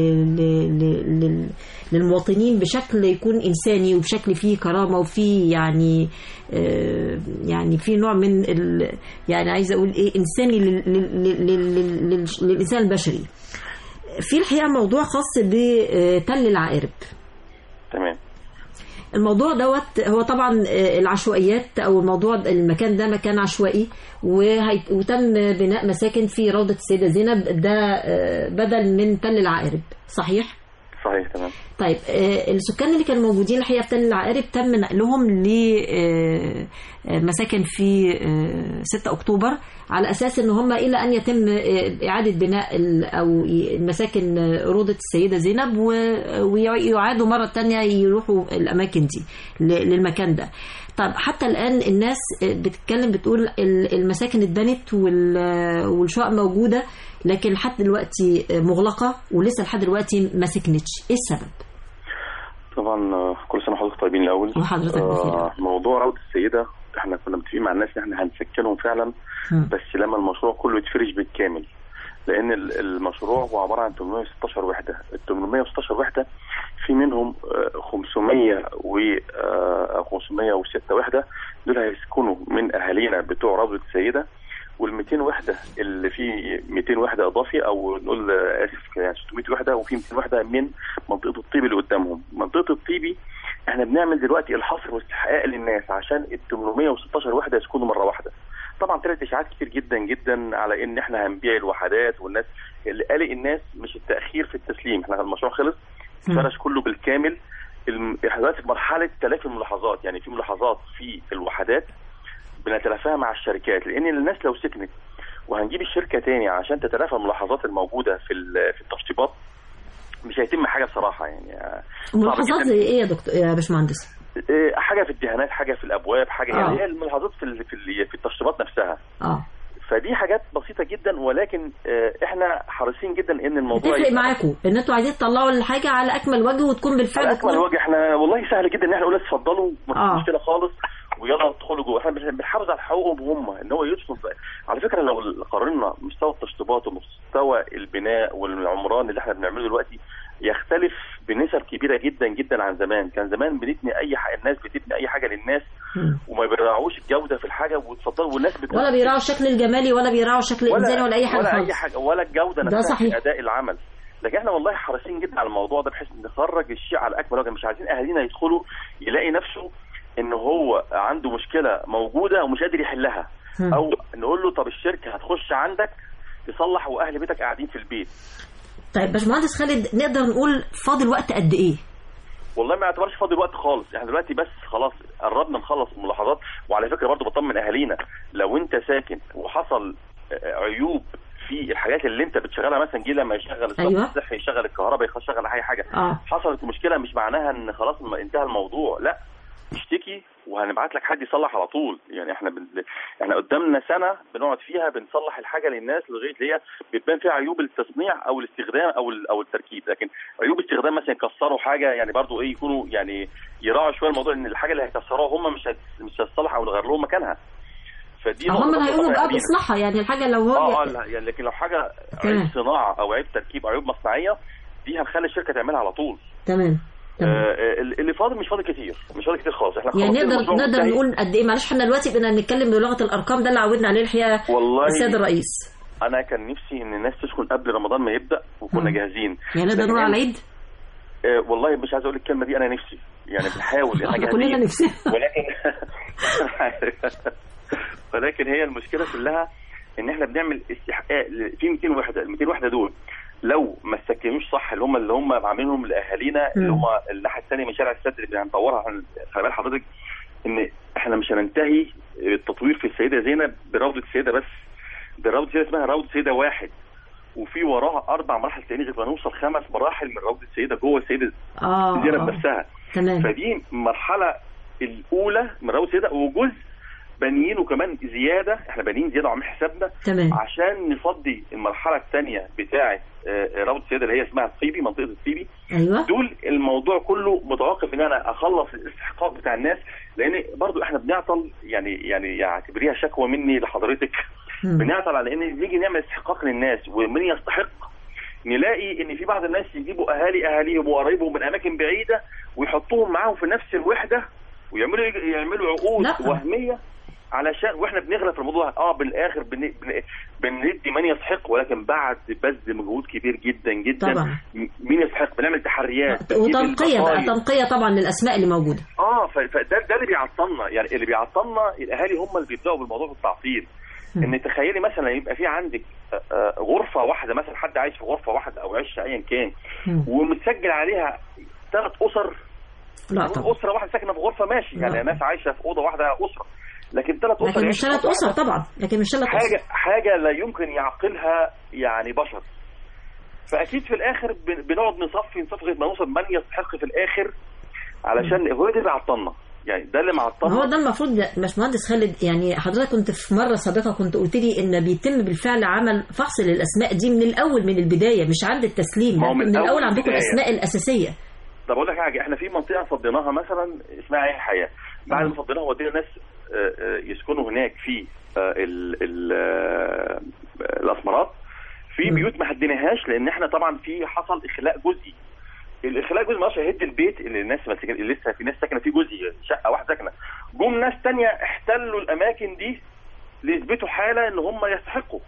للمواطنين بشكل يكون إنساني وبشكل فيه كرامة وفيه يعني يعني في نوع من يعني عايزة أقول إيه إنساني للإنسان البشري. في الحقيقة موضوع خاص بتل العقارب. تمام. الموضوع دوت هو طبعا العشوائيات او الموضوع المكان ده مكان عشوائي وتم بناء مساكن في روضة السيدة زينب، ده بدل من تل العقارب، صحيح؟ صحيح. تمام. طيب السكان اللي كانوا موجودين الحقيقة في تل العقارب تم نقلهم لمساكن في ستة أكتوبر على أساس أن هم إلى أن يتم إعادة بناء أو المساكن روضة السيدة زينب ويعادوا مرة تانية يروحوا الأماكن دي للمكان ده. طب حتى الآن الناس بتتكلم بتقول المساكن اتبنت والشقق موجودة، لكن لحد دلوقتي مغلقة ولسه لحد دلوقتي ما سكنتش. إيه السبب؟ طبعا كل سنة وحضرتك طيبين الأول. وحضرتك بخير. آه موضوع روضة السيدة احنا كنا متفقين مع الناس ان احنا هنسكنهم فعلا، م. بس لما المشروع كله يتفرش بالكامل، لان المشروع هو عباره عن ثمانمائة وستة عشر وحده، ال ثمانمائة وستة عشر وحده في منهم خمسمائة و خمسمائة وستة وحده دول هيسكنوا من اهالينا بتوع روضة السيدة، وال مئتين وحده اللي فيه مئتين وحده اضافي او نقول اسف يعني ستمائة وحده، وفي مئتين وحده من منطقه الطيبي اللي قدامهم. منطقه الطيبي احنا بنعمل دلوقتي الحصر واستحقاق للناس عشان ال ثمانمائة وستة عشر وحده يسكنوا مره واحده. طبعا طلعت اشاعات كتير جدا جدا على ان احنا هنبيع الوحدات، والناس اللي قلق الناس مش التاخير في التسليم، احنا المشروع خلص فرش كله بالكامل. دلوقتي في مرحله تلافي الملاحظات، يعني في ملاحظات في الوحدات بنتلافاها مع الشركات، لان الناس لو سكنت وهنجيب الشركه تاني عشان تتلافى الملاحظات الموجوده في في التشطيبات مش هيتم حاجه بصراحه. يعني ملاحظات زي ايه يا دكتور يا باشمهندس؟ حاجه في الدهانات، حاجه في الابواب، حاجه آه. يعني هي الملاحظات في في في التشطيبات نفسها. اه فدي حاجات بسيطه جدا، ولكن احنا حريصين جدا ان الموضوع يفرق معاكم ان انتوا عايزين تطلعوا الحاجه على اكمل وجه وتكون بالفعل على اكمل وجه. احنا والله سهل جدا ان احنا نقول اتفضلوا ما آه. فيش مشكله خالص ويلا ادخلوا جوه. احنا بنحافظ على حقوقهم هم ان هو يدخل. على فكره لو قارنا مستوى التشطيبات ومستوى البناء والعمران اللي احنا بنعمله دلوقتي يختلف بنسب كبيره جدا جدا عن زمان. كان زمان بنبني اي حاجه، الناس بتبني اي حاجه للناس وما بيراعوش الجوده في الحاجه وتفضلوا والناس بت... ولا بيراعوا الشكل الجمالي ولا بيراعوا الشكل الانساني ولا اي حاجه ولا خالص. اي حاجه ولا الجوده نفسها في اداء العمل. لكن احنا والله حريصين جدا على الموضوع ده بحيث نخرج الشيء على اكمل وجه. مش عايزين اهالينا يدخلوا يلاقي نفسه ان هو عنده مشكله موجوده ومش قادر يحلها، او نقول له طب الشركه هتخش عندك تصلح واهل بيتك قاعدين في البيت. طيب باشمهندس خالد، نقدر نقول فاضل وقت قد ايه؟ والله ما يعتبرش فاضل وقت خالص، احنا دلوقتي بس خلاص قربنا نخلص الملاحظات. وعلى فكره برضو بطمن اهالينا، لو انت ساكن وحصل عيوب في الحاجات اللي انت بتشغلها، مثلا جه لما يشغل الصرف أيوة. الصحي، يشغل الكهرباء، يشغل اي حاجه آه. حصلت مشكله، مش معناها ان خلاص انتهى الموضوع، لا، اشتكي وهنبعت لك حد يصلح على طول. يعني احنا بن... احنا قدامنا سنه بنقعد فيها بنصلح الحاجه للناس لغايه اللي هي بتبان فيها عيوب التصنيع او الاستخدام او ال... او التركيب. لكن عيوب استخدام مثلا يكسروا حاجه، يعني برضو ايه، يكونوا يعني يراعوا شويه الموضوع ان الحاجه اللي هيكسروها هم مش هت... مش هتصلح او نغير لهم مكانها. فدي هم اللي هيقولوا بقى بإصلاحها، يعني الحاجه لو هو اه اه يعني لكن لو حاجه عيب صناعه او عيب تركيب او عيب مصنعيه، دي هنخلي الشركه تعملها على طول. تمام. آه اللي فاضل مش فاضل كتير، مش فاضل كتير خالص. احنا يعني نقدر نقدر نقول قد ايه؟ معلش احنا دلوقتي بدنا نتكلم بلغه الارقام، ده اللي عودنا عليه الحقيقه والله السيد الرئيس. انا كان نفسي ان الناس تسكن قبل رمضان ما يبدا وكنا جاهزين. يعني نقدر نقول على العيد؟ آه والله مش عايز اقول الكلمه دي، انا نفسي يعني بنحاول احنا جاهزين كلنا نفسنا ولكن ولكن هي المشكله كلها ان احنا بنعمل استحقاق في مئتين وحده، ال مئتين وحده دول لو ما سكنوش صح، اللي هم اللي هم عاملينهم لاهالينا اللي هم الناحيه الثانيه من شارع السد اللي هنطورها. خلي بال حضرتك ان احنا مش هننتهي التطوير في السيده زينب بروضه السيده بس، ده روضه السيده اسمها روضه السيده واحد، وفي وراها اربع مراحل ثانيه لغايه ما نوصل خمس مراحل من روضه السيده جوه السيده اه زينب نفسها. تمام. فدي المرحله الاولى من روضه السيده، وجزء بانيين وكمان زياده، احنا بانيين زياده وعاملين حسابنا تمام عشان نفضي المرحله الثانيه بتاعه روضه السيده اللي هي اسمها الطيبي، منطقه الطيبي. ايوه. دول الموضوع كله متوقف ان انا اخلص الاستحقاق بتاع الناس، لان برضو احنا بنعطل، يعني يعني اعتبريها شكوى مني لحضرتك، م. بنعطل على ان نيجي نعمل استحقاق للناس ومن يستحق نلاقي ان في بعض الناس يجيبوا اهالي اهاليهم وقرايبهم من اماكن بعيده ويحطوهم معاهم في نفس الوحده ويعملوا يعملوا عقود لا. وهميه علشان واحنا بنغرق في الموضوع. اه بالاخر بن... بن... بندي من يستحق، ولكن بعد بذل مجهود كبير جدا جدا طبعا. مين يستحق، بنعمل تحريات وتنقيه بقى، تنقيه طبعا للاسماء اللي موجوده. اه فده ده اللي بيعطلنا، يعني اللي بيعطلنا الاهالي هم اللي بيبداوا بالموضوع بالتعطيل. ان تخيلي مثلا يبقى في عندك غرفه واحده، مثلا حد عايش في غرفه واحده او عش ايا كان، ومتسجل عليها ثلاث اسر. لا طبعا. اسره واحده ساكنه في غرفه ماشي، يعني ناس عايشه في اوضه واحده اسره، لكن ثلاث اسر لكن مش ثلاث اسر طبعا، لكن مش ثلاث حاجه حاجه لا يمكن يعقلها يعني بشر. فاكيد في الاخر بنقعد نصفي نصفي لغايه ما نوصل من يستحق في الاخر، علشان هو ده اللي بيعطلنا، يعني ده اللي معطلنا. هو ده المفروض. باشمهندس خالد، يعني حضرتك كنت في مره سابقه كنت قلت لي ان بيتم بالفعل عمل فحص للاسماء دي من الاول، من البدايه، مش عند التسليم، من, من الاول عندكم الاسماء الاساسيه. طب اقول لك حاجه، احنا في منطقه فضيناها مثلا اسمها عين الحياه، بعد ما فضيناها ودينا ناس يسكنوا هناك في ال ال الاسمرات، في بيوت ما هديناهاش لان احنا طبعا في حصل اخلاء جزئي. الاخلاء الجزئي ما هيهد البيت اللي الناس اللي لسه في ناس ساكنه فيه جزئي، شقه واحده ساكنه، جم ناس ثانيه احتلوا الاماكن دي ليثبتوا حاله ان هم يستحقوا،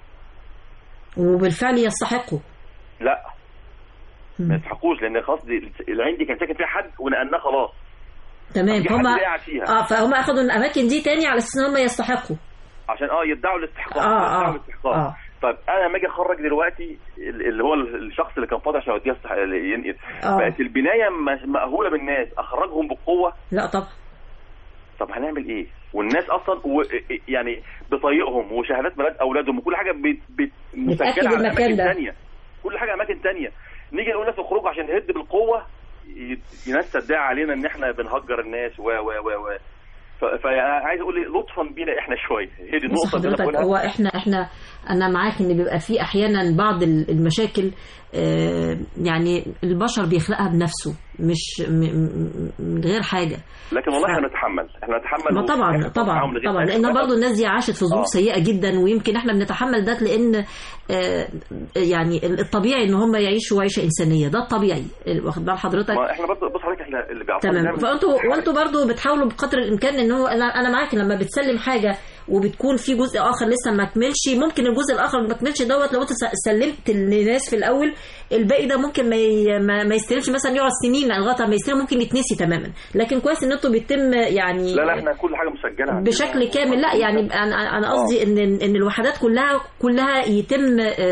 وبالفعل يستحقوا. لا ما يستحقوش، لان خلاص العين دي كان ساكن فيها حد ونقلناه خلاص. تمام. هم اه فهم اخذوا الاماكن دي تاني على اساس ان هم يستحقوا، عشان اه يدعوا الاستحقاق. اه يدعوا اه الاستحقاق. اه طيب انا لما اجي اخرج دلوقتي اللي هو الشخص اللي كان فاضي عشان يوديها ينقل، بقت البنايه مأهوله بالناس، اخرجهم بالقوه؟ لا طبعا. طب هنعمل ايه؟ والناس اصلا و... يعني بطايقهم وشهادات ميلاد اولادهم وكل حاجه بت... مسجله على اماكن ثانيه، كل حاجه اماكن ثانيه، نيجي نقول الناس اخرجوا عشان نهد بالقوه، ناس تدعي علينا ان احنا بنهجر الناس و و و و فعايز اقول لطفا بينا احنا شويه، هي دي النقطه اللي انا بقولها. هو احنا احنا انا معاك ان بيبقى في احيانا بعض المشاكل، آه يعني البشر بيخلقها بنفسه، مش من غير حاجه. لكن والله احنا نتحمل احنا نتحمل ما طبعا طبعا طبعا لان برضو الناس دي عاشت في ظروف آه. سيئه جدا، ويمكن احنا بنتحمل ده لان آه يعني الطبيعي ان هم يعيشوا عيشه انسانيه، ده الطبيعي. واخد بال حضرتك؟ ما احنا برضو بص حضرتك احنا اللي بيعطينا تمام. فانتوا وانتوا برضو بتحاولوا بقدر الامكان ان هو انا انا معاك لما بتسلم حاجه وبتكون في جزء اخر لسه ما كملش، ممكن الجزء الاخر ما كملش دوت لو انت سلمت للناس في الاول، الباقي ده ممكن ما ما يستلمش، مثلا يقعد سنين لغايه ما يستلم، ممكن يتنسي تماما. لكن كويس ان انتوا بيتم يعني لا لا احنا كل حاجه مسجله بشكل كامل. لا يعني انا انا قصدي ان ان الوحدات كلها كلها يتم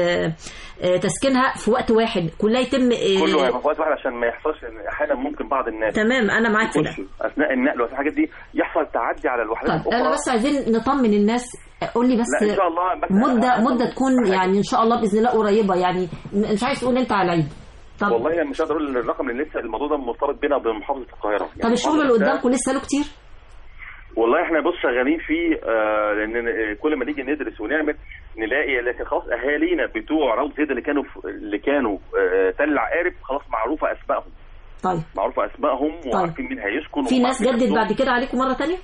تسكينها في وقت واحد، كلها يتم كله في وقت واحد عشان ما يحصلش ان احيانا ممكن بعض الناس تمام. انا معاك في ده اثناء النقل والحاجات دي يحصل تعدي على الوحدات الاخرى. انا بس عايزين نطمن الناس، قول لي بس لا ان شاء الله مده مده تكون يعني ان شاء الله باذن الله قريبه، يعني مش عايز تقول انت على العيد. طب والله مش هقدر اقول الرقم لان لسه الموضوع ده مرتبط بينا بمحافظه القاهره. يعني طب الشغل اللي قدامكم لسه له كتير؟ والله احنا بص شغالين فيه آه لان كل ما نيجي ندرس ونعمل نلاقي، لكن خلاص اهالينا بتوع روضه زيد اللي كانوا اللي كانوا آه تل العقارب خلاص معروفه اسمائهم. طيب معروفه اسمائهم طيب. وعارفين مين هيسكن. في ناس جدد بعد كده عليكم مره ثانيه؟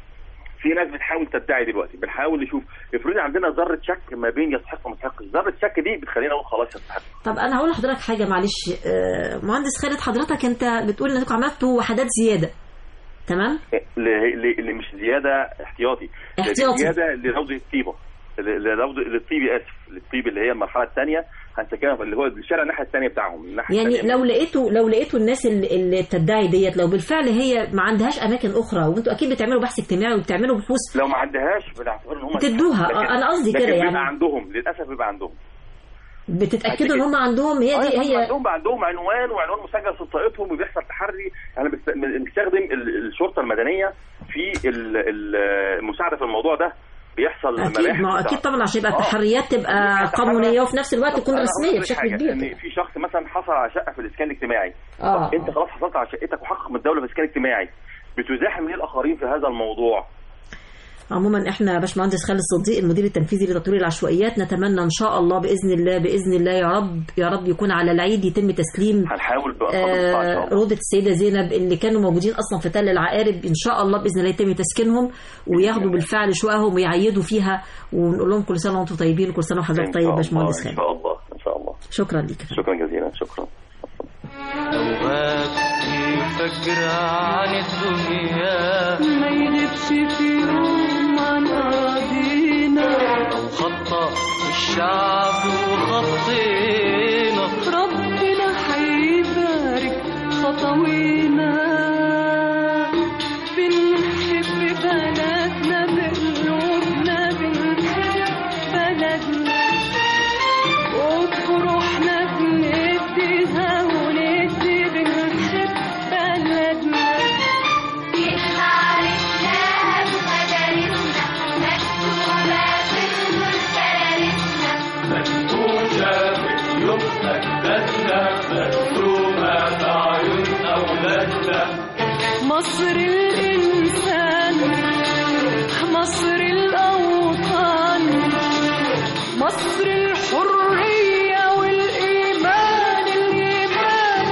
في ناس بتحاول تدعي دلوقتي، بنحاول نشوف افرض عندنا ذره شك ما بين يستحق وما يستحقش، ذره الشك دي بتخلينا نقول خلاص يستحق. طب انا هقول لحضرتك حاجه معلش آه مهندس خالد، حضرتك انت بتقول انكم عملتوا وحدات زياده تمام؟ اللي مش زياده احتياطي، احتياطي زياده لروضه الطيبه، لروضه للطيبي اسف للطيبي اللي هي المرحله الثانيه هنسكنها اللي هو الشارع الناحيه الثانيه بتاعهم الناحيه يعني لو لقيتوا لو لقيتوا الناس اللي, اللي بتدعي ديت لو بالفعل هي ما عندهاش اماكن اخرى، وانتوا اكيد بتعملوا بحث اجتماعي وبتعملوا بحوث، لو ما عندهاش بنعتبر ان هم تدوها. انا قصدي كده يعني بيبقى عندهم للاسف بيبقى عندهم بتتاكدوا ان هم عندهم هي دي هي عندهم عندهم عنوان وعنوان مسجل في بطاقتهم وبيحصل تحري. يعني بنستخدم الشرطه المدنيه في المساعده في الموضوع ده، بيحصل اكيد ما اكيد طبعا عشان يبقى التحريات تبقى قانونيه وفي نفس الوقت تكون رسميه بشكل كبير. ان في شخص مثلا حصل على شقه في الاسكان الاجتماعي، اه انت خلاص حصلت على شقتك وحقق من الدوله في الاسكان الاجتماعي، بتزاحم ليه الاخرين في هذا الموضوع؟ عموما احنا باشمهندس خالد صديق المدير التنفيذي لتطوير العشوائيات، نتمنى ان شاء الله باذن الله باذن الله يا رب يا رب يكون على العيد يتم تسليم هنحاول آه روضه السيده زينب اللي كانوا موجودين اصلا في تل العقارب، ان شاء الله باذن الله يتم تسكينهم وياخدوا بالفعل شققهم ويعيدوا فيها، ونقول لهم كل سنه وانتم طيبين وكل سنه وحضرتك طيب باشمهندس خالد. ان شاء الله ان شاء الله. شكرا لك. شكرا جزيلا. شكرا. أوقات يفكر عن الدنيا ما يغيبش في يوم عن أراضينا، أو خطأ الشعب وخطينا ربنا حيبارك خطوينا، بنحب بلدنا بقلوبنا بنحب بلدنا وبروحنا بنديها وندي بنحب بلدنا. تعرفناها بمدارسنا مكتوبة في كرارسنا، منقوشة في قلوب أجدادنا مرسومة في عيون أولادنا. مصر الإنسان مصر الأوطان مصر الحرية والإيمان الإيمان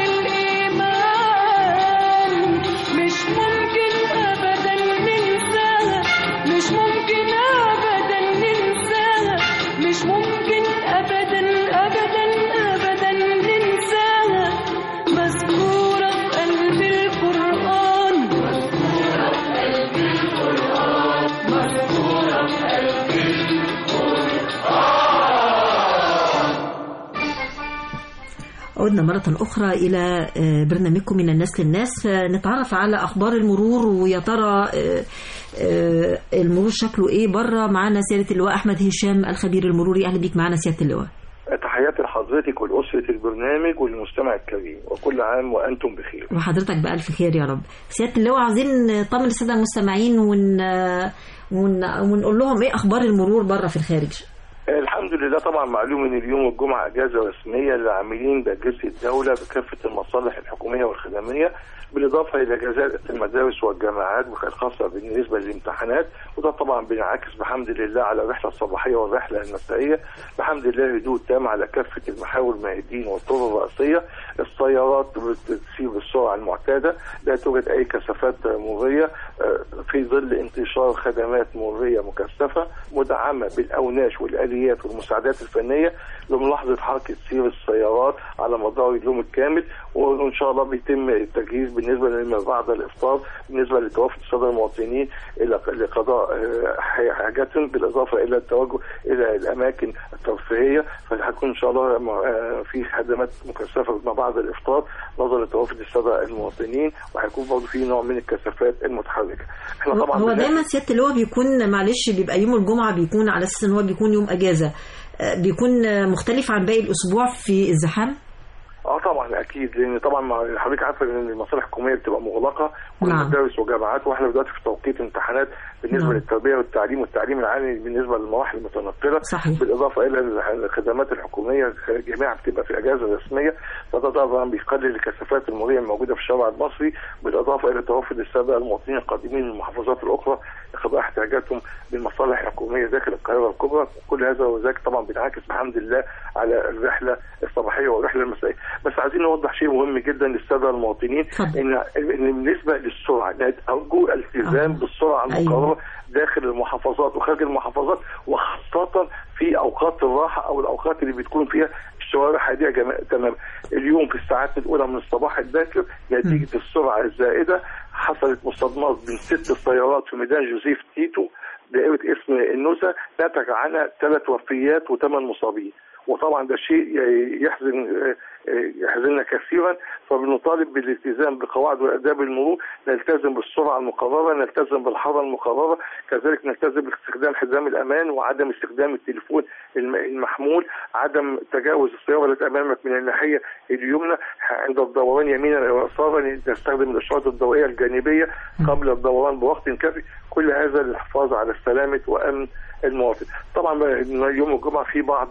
الإيمان مش ممكن أبدا ننساها مش ممكن أبدا ننساها مش ممكن أبدا أبدا أبدا ننساها. مذكورة في قلب القرآن مذكورة في قلب القرآن مذكورة في قلب عدنا مرة أخرى إلى برنامجكم من الناس للناس، نتعرف على أخبار المرور ويا ترى المرور شكله إيه بره. معنا سيادة اللواء أحمد هشام الخبير المروري. أهلا بيك معنا سيادة اللواء. تحياتي لحضرتك ولأسرة البرنامج وللمستمع الكريم، وكل عام وأنتم بخير. وحضرتك بألف خير يا رب. سيادة اللواء عايزين نطمن السادة المستمعين ون... ون... ونقول لهم إيه أخبار المرور بره في الخارج. الحمد لله. طبعا معلوم ان اليوم الجمعه اجازه رسميه للعاملين باجهزه الدوله بكافه المصالح الحكوميه والخدميه بالاضافه الى جزاء المدارس والجامعات الخاصه بالنسبه للامتحانات، وده طبعا بينعكس بحمد لله على الرحله الصباحيه والرحله المسائيه. بحمد لله هدوء تام على كافه المحاور المائدين والطرق الرئيسيه. السيارات بتسير بالسرعه المعتاده، لا توجد اي كثافات مروريه في ظل انتشار خدمات مروريه مكثفه مدعمه بالاوناش والاليات والمساعدات الفنيه لملاحظه حركه سير السيارات على مدار اليوم الكامل. وان شاء الله بيتم التجهيز بالنسبه لما بعد الافطار بالنسبه لتوافد الساده المواطنين الى لقضاء حاجاتهم، بالاضافه الى التوجه الى الاماكن الترفيهيه. فهتكون ان شاء الله في خدمات مكثفه ما بعد الافطار نظرا لتوافد الساده المواطنين، وهيكون برضه في نوع من الكثافات المتحركه. احنا طبعا هو دايما سياده اللي هو بيكون معلش بيبقى يوم الجمعه بيكون على اساس ان هو بيكون يوم اجازه، بيكون مختلف عن باقي الاسبوع في الزحام؟ اه طبعا اكيد، لان طبعا حضرتك عارفه ان المصالح الحكوميه بتبقى مغلقه والمدارس وجامعات، واحنا دلوقتي في توقيت امتحانات بالنسبه نعم. للتربيه والتعليم والتعليم العالي بالنسبه للمراحل المتنقله، صحيح. بالاضافه الى الخدمات الحكوميه جميعها بتبقى في اجازه رسميه، فده طبعا بيقلل الكثافات المروريه الموجوده في الشارع المصري، بالاضافه الى توافد الساده المواطنين القادمين من المحافظات الاخرى لقضاء احتياجاتهم بالمصالح الحكوميه داخل القاهره الكبرى. كل هذا وذاك طبعا بينعكس بحمد الله على الرحله الصباحيه والرحله المسائيه. بس عايزين نوضح شيء مهم جدا للساده المواطنين، ان ان بالنسبه للسرعه ارجو الالتزام آه. بالسرعه المقرره أيوة. داخل المحافظات وخارج المحافظات، وخاصه في اوقات الراحه او الاوقات اللي بتكون فيها الشوارع هاديه تماما. اليوم في الساعات الاولى من الصباح الباكر نتيجه السرعه الزائده حصلت مصادمات بين ست سيارات في ميدان جوزيف تيتو دائره اسم النزهه، نتج عنها ثلاث وفيات وثمان مصابين، وطبعا ده شيء يحزن يحزننا كثيرا. فبنطالب بالالتزام بقواعد واداب المرور، نلتزم بالسرعه المقرره، نلتزم بالحاره المقرره، كذلك نلتزم باستخدام حزام الامان وعدم استخدام التليفون المحمول، عدم تجاوز السياره التي امامك من الناحيه اليمنى عند الدوران يمينا او يسارا، نستخدم الاشارات الضوئيه الجانبيه قبل الدوران بوقت كافي. كل هذا للحفاظ على سلامه وامن المواطن. طبعا يوم الجمعه في بعض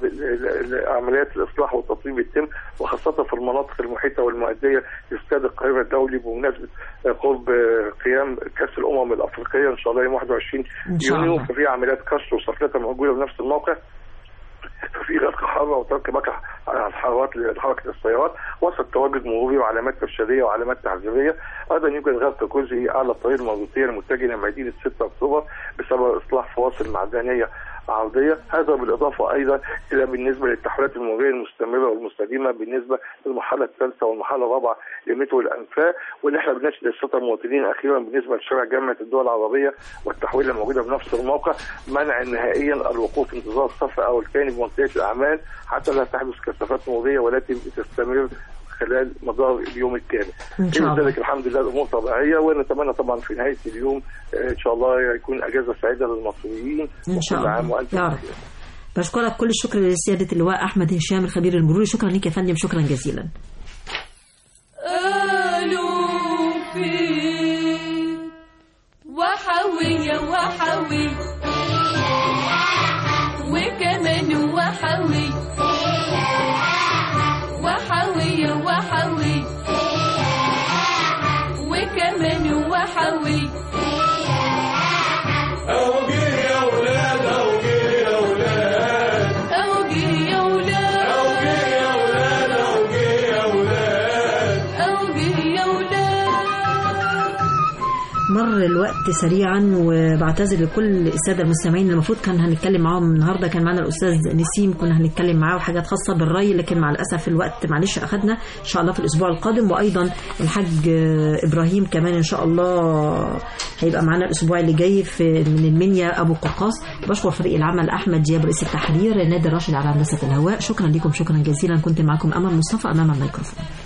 عمليات الاصلاح والتطوير بتتم، وخاصه في المناطق المحيطه والمؤديه لاستاد القاهره الدولي بمناسبه قرب قيام كاس الامم الافريقيه ان شاء الله يوم واحد وعشرين يونيو. ففي عمليات كسر وصفلته موجوده بنفس الموقع، ففي غلق حاره وترك بقى على الحارات لحركه السيارات، وسط تواجد مروري وعلامات ارشاديه وعلامات تحذيريه. ايضا يوجد غلق جزئي على الطريق المربوطيه المتجهه لمدينه ستة اكتوبر بسبب اصلاح فواصل معدنيه عرضيه. هذا بالاضافه ايضا الى بالنسبه للتحويلات المروريه المستمره والمستديمه بالنسبه للمرحله الثالثه والمرحله الرابعه لمترو الانفاق، واللي احنا بنشهد الساده المواطنين اخيرا بالنسبه لشارع جامعه الدول العربيه والتحويله الموجوده بنفس الموقع، منع نهائيا الوقوف انتظار الصف الاول ثاني بمنطقه الاعمال حتى لا تحدث كثافات مروريه والتي تستمر خلال مدار اليوم الكامل. لذلك الحمد لله الامور طبيعيه، ونتمنى طبعا في نهايه اليوم ان شاء الله يكون اجازه سعيده للمصريين ان شاء الله. عام وانتم يا رب. بشكرك كل الشكر لسياده اللواء احمد هشام الخبير المروري. شكرا لك يا فندم، شكرا جزيلا. قالوا في وحوية وحوي وكمان وحوي وحوية وحوي وكمان وحوي. أوجي يا ولاد أوجي يا ولاد أوجي يا ولاد أوجي يا ولاد أوجي يا ولاد أوجي يا ولاد. مر الوقت سريعا، وبعتذر لكل الساده المستمعين. المفروض كان هنتكلم معاهم النهارده، كان معنا الاستاذ نسيم كنا هنتكلم معاه وحاجات خاصه بالري، لكن مع الاسف الوقت معلش اخذنا. ان شاء الله في الاسبوع القادم، وايضا الحاج ابراهيم كمان ان شاء الله هيبقى معنا الاسبوع اللي جاي في من المنيا ابو قرقاص. بشكر فريق العمل احمد دياب رئيس التحرير، نادر راشد على هندسه الهواء. شكرا لكم، شكرا جزيلا. كنت معكم امل مصطفى امام الميكروفون.